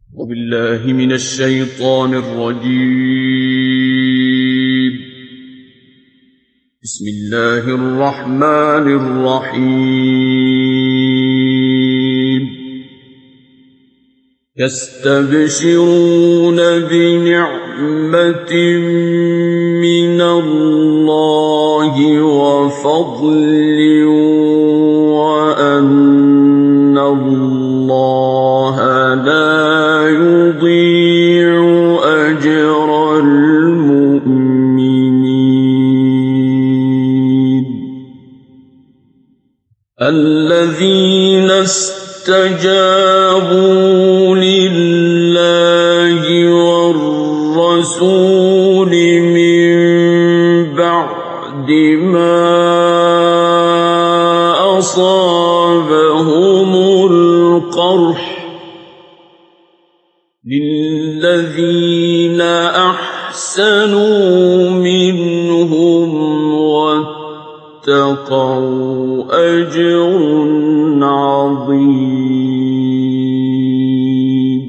وبالله من الشيطان الرجيم. بسم الله الرحمن الرحيم. يستبشرون بنعمة من الله وفضل وأن الله لا يضيع أجر المؤمنين. الذين استجابوا لله والرسول من بعد ما أصابهم القرح للذين أحسنوا منهم واتقوا أجر عظيم.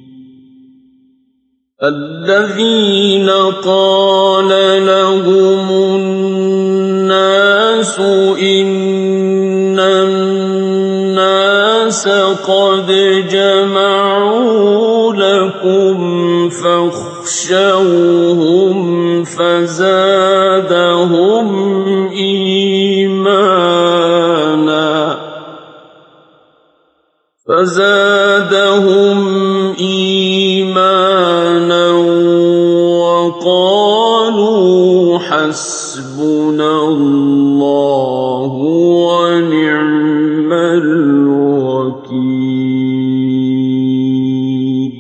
الذين قال لهم الناس إن الناس قد جمعوا لكم فاخشوهم فزادهم إيمانا وقالوا حسبنا الله ونعم الوكيل.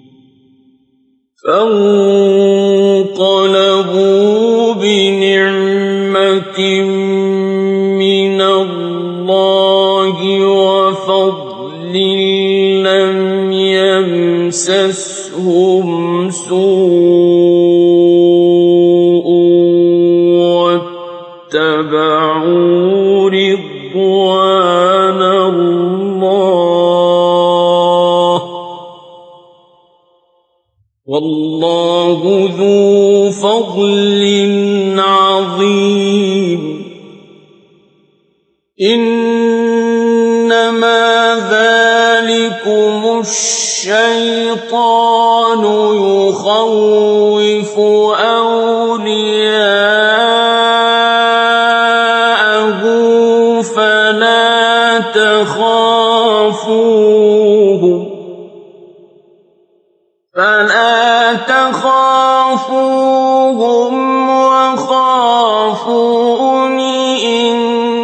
فانقلبوا بنعمة من الله وفضل لم يمسسهم سوء واتبعوا رضوان الله والله ذو فضل عظيم. إنما ذلكم الشيطان يخوف أولياءه فلا تخافوهم وخافون إن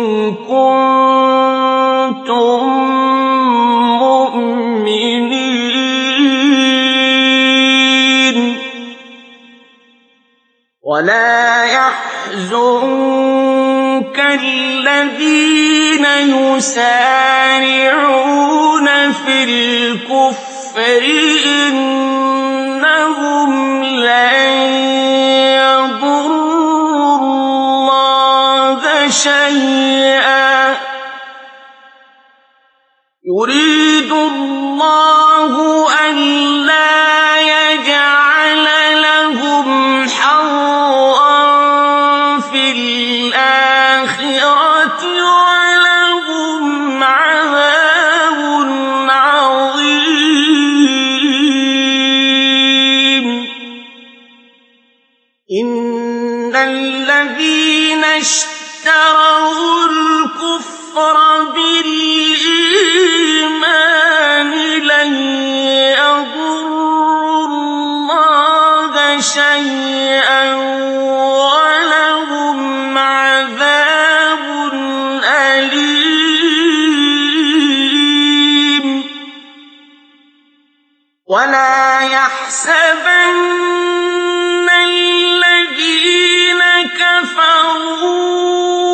كنتم مؤمنين. ولا يحزنك الذين يسارعون في الكفر إنهم لن يضروا الله شيئا يريد الله ألا يجعل لهم حظا في الآخرة ولهم عذاب عظيم. إن الذين اشتروا الكفر بالإيمان لن يضروا الله شيئا ولهم عذاب أليم. ولا يحسبن الذين كفروا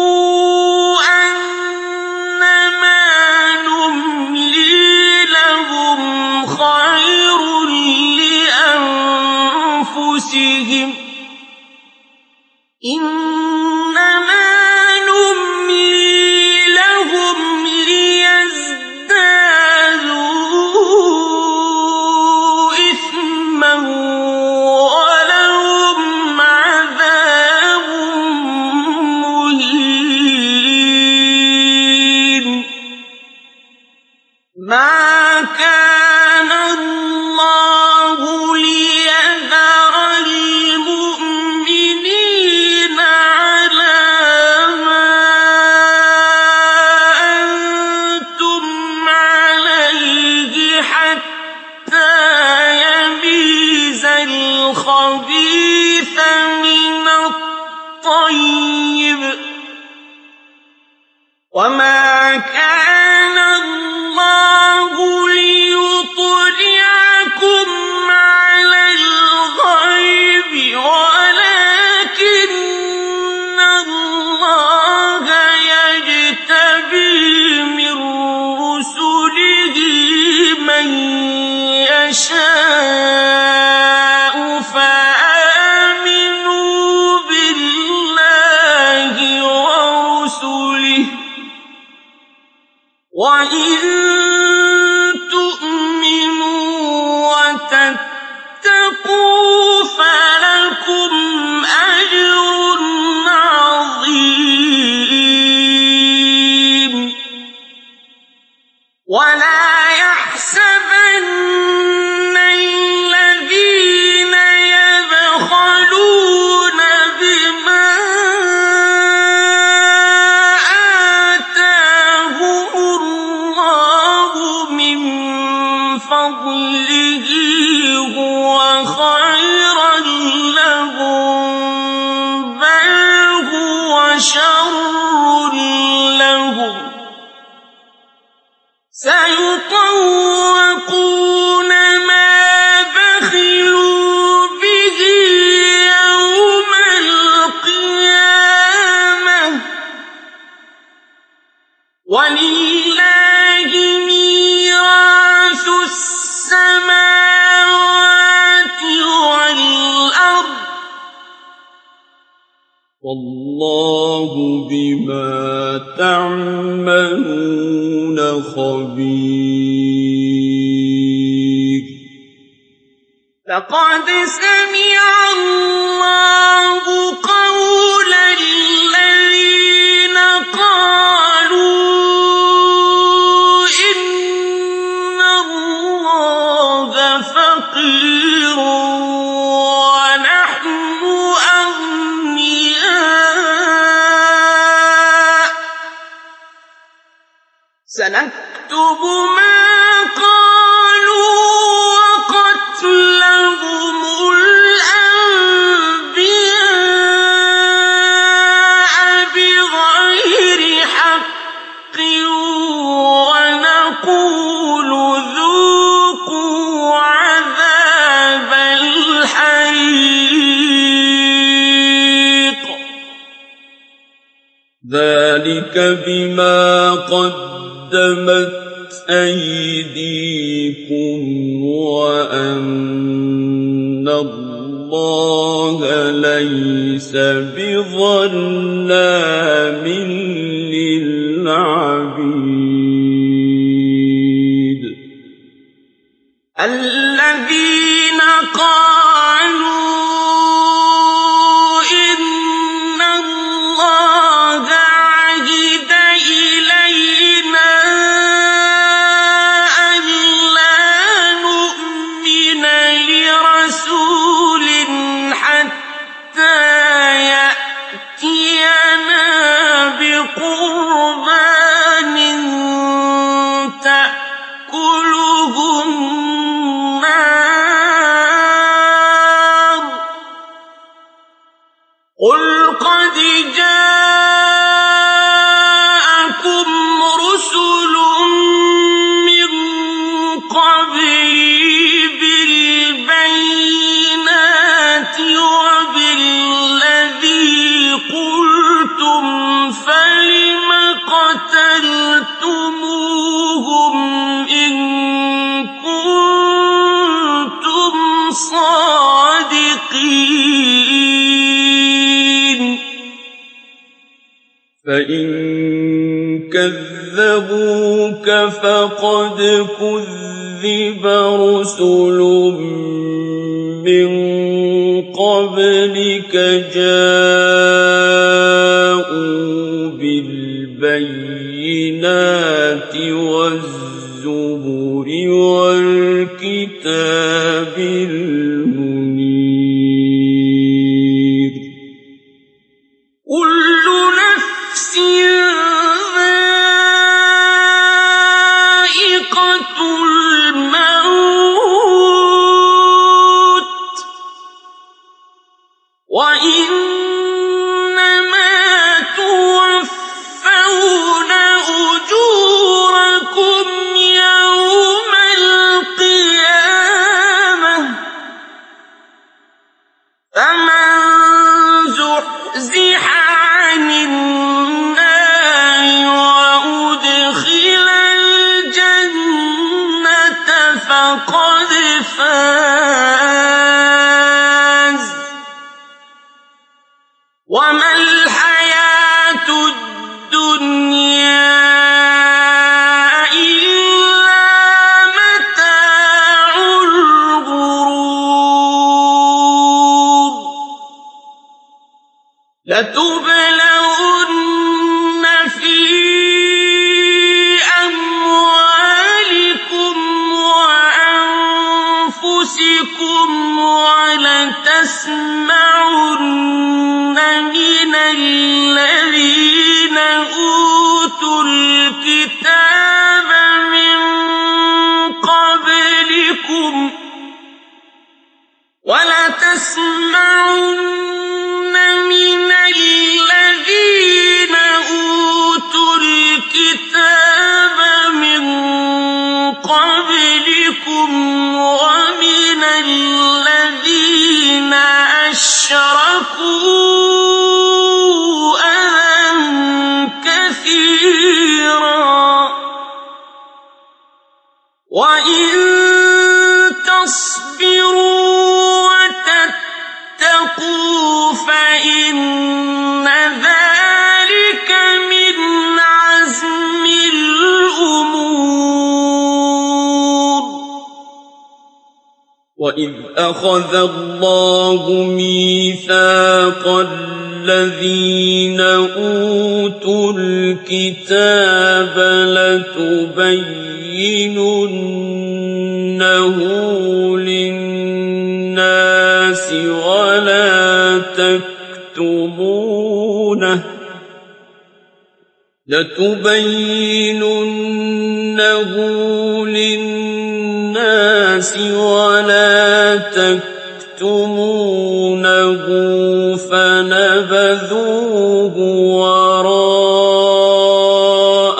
أنما نملي لهم خير لأنفسهم إنما نملي لهم ليزدادوا يميز الخبيث من الطيب وما كان الله ليطلعكم على الغيب ولكن الله يجتبي من رسله من يشاء فآمنوا بالله ورسله وإن تؤمنوا وتتقوا فلكم أجر عظيم ولا يحسبن الذين يبخلون بما آتاهم الله من فضله هو خيرا لهم بل هو شر لهم سيطوقون ما بخلوا به يوم القيامة ولله ميراث السماوات والأرض والله بما تعملون خبير لقد سمع الله قول الذين قالوا إن الله فقير ونحن أغنياء سنكتب ما قالوا وقتلهم الأنبياء بغير حق ونقول ذوقوا عذاب الحريق ذلك بما قدمت أيديكم وأن الله ليس بظلام للعبيد الذين قالوا إن الله عهد إلينا ألا نؤمن لرسول حتى يأتينا بقربان تأكله النار قل قد جاءكم رسل من قبلي بالبينات وبالذي قلتم فلم قتلتموهم إن كنتم صادقين فإن كذبوك فقد كذب رسل من قبلك جاءوا بالبينات والزبر والكتاب المنير كل نفس ذائقة الموت فاز وما الحياة الدنيا إلا متاع الغرور لتبلون في أموالكم وأنفسكم ولتسمعن من الذين أوتوا الكتاب من قبلكم ومن الذين أشركوا أذى كثيرا وإن تصبروا وتتقوا فإن ذلك من عزم الأمور وإذ أخذ الله ميثاق الذين أوتوا الكتاب لتبيننه للناس ولا تكتمونه فنبذوه وراء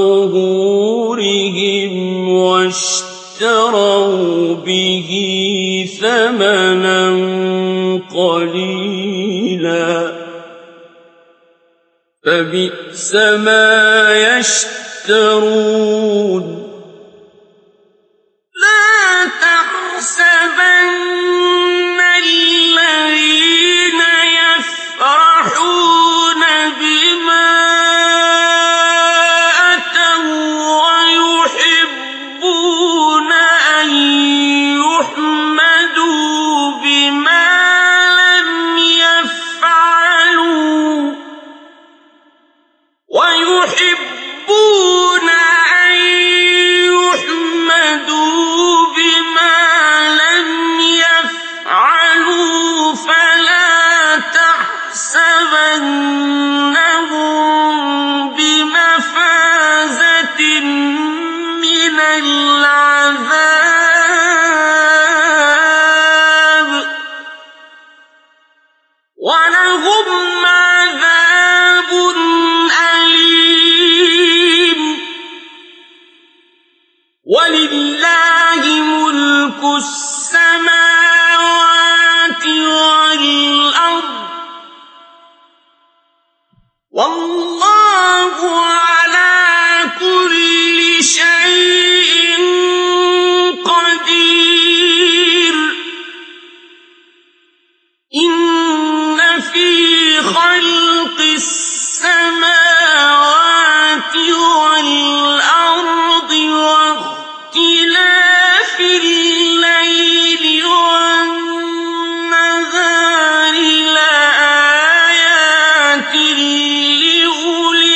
ظهورهم واشتروا به ثمنا قليلا فبئس ما يشترون لا تحسبن الذين يفرحون بما أتوا ويحبون أن يحمدوا بما لم يفعلوا فلا تحسبنهم بمفازة من العذاب ولهم عذاب أليم ولله ملك السماوات والأرض والله على كل شيء قدير إن في خلق السماوات والأرض واختلاف الليل والنهار لآيات لأولي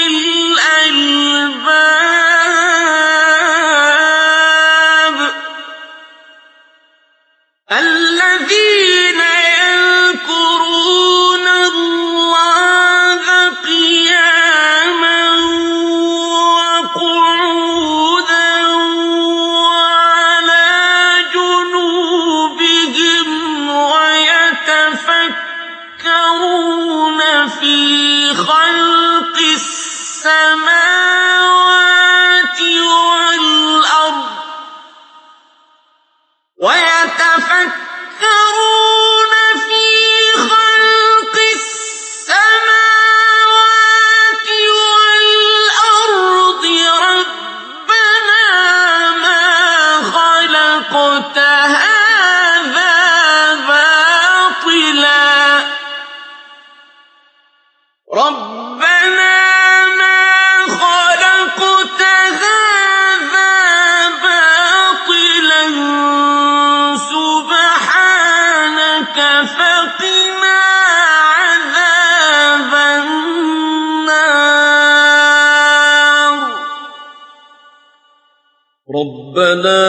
الألباب الذين يذكرون الله قياما وقعودا وعلى جنوبهم ويتفكرون في خلق السماوات والأرض ويتفكرون في خلق السماوات والأرض ربنا ما خلقت هذا ربنا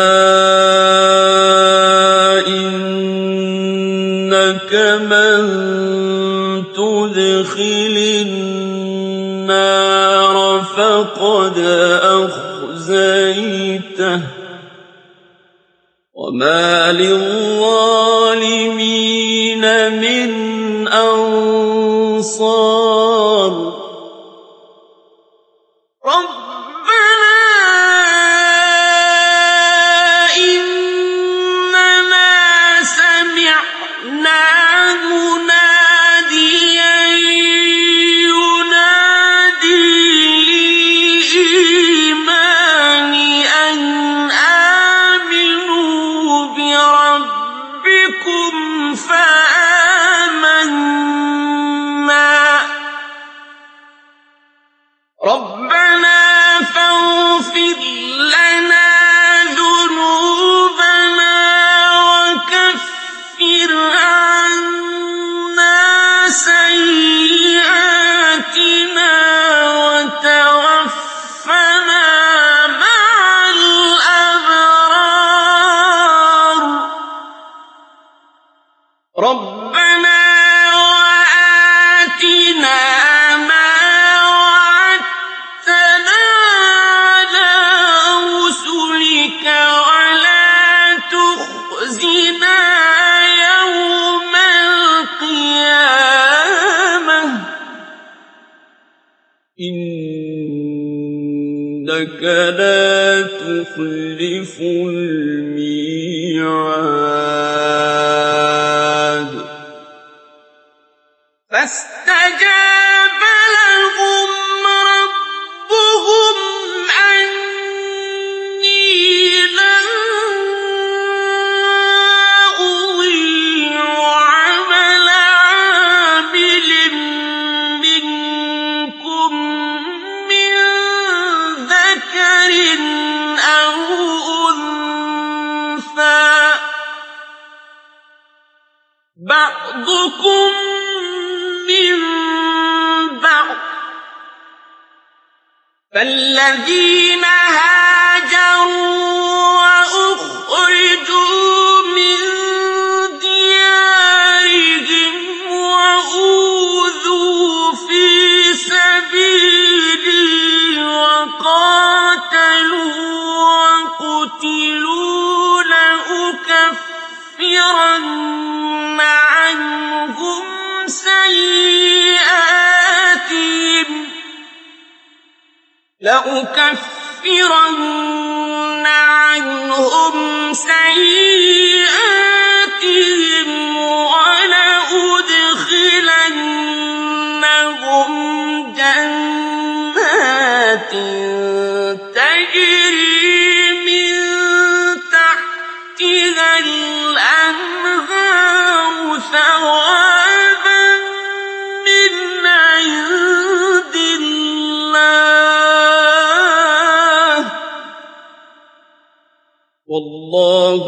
إنك من تدخل النار فقد أخزيته وما للظالمين من أنصار ربنا إننا سمعنا مناديا ينادي للإيمان أن آمنوا بربكم فآمنا ربنا فاغفر لنا ذنوبنا وكفر عنا سيئاتنا وتوفنا مع الأبرار ربنا وآتنا ما وعدتنا على رسلك ولا تخزنا يوم القيامة إنك لا تخلف الميعاد فاستجاب لهم ربهم أني لا أضيع عمل عامل منكم من ذكر أو أنثى بعضكم من بعض فالذين هاجروا وأخرجوا من ديارهم وأوذوا في سبيلي وقاتلوا وقتلوا لأكفرن عنهم سيئاتهم ولأدخلنهم جنات تجري من تحتها الأنهار ثوابا من عند الله والله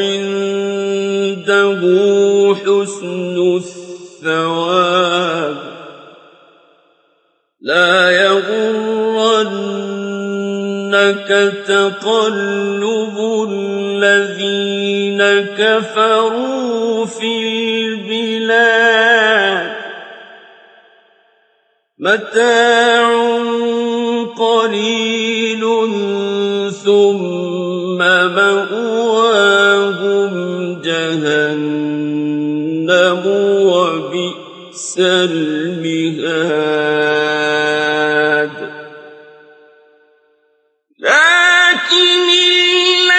عنده حسن الثواب لا يغرنك تقلب الذين كفروا في البلاد متاع قليل ثم مأواهم جهنم وبئس المهاد لكن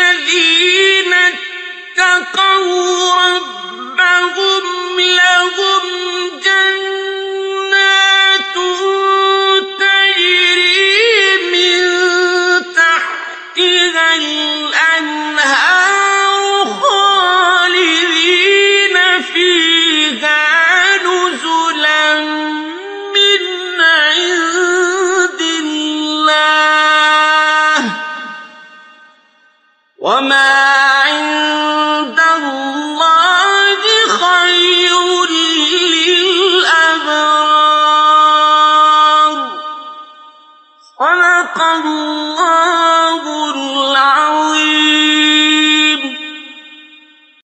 الذين اتقوا ربهم لهم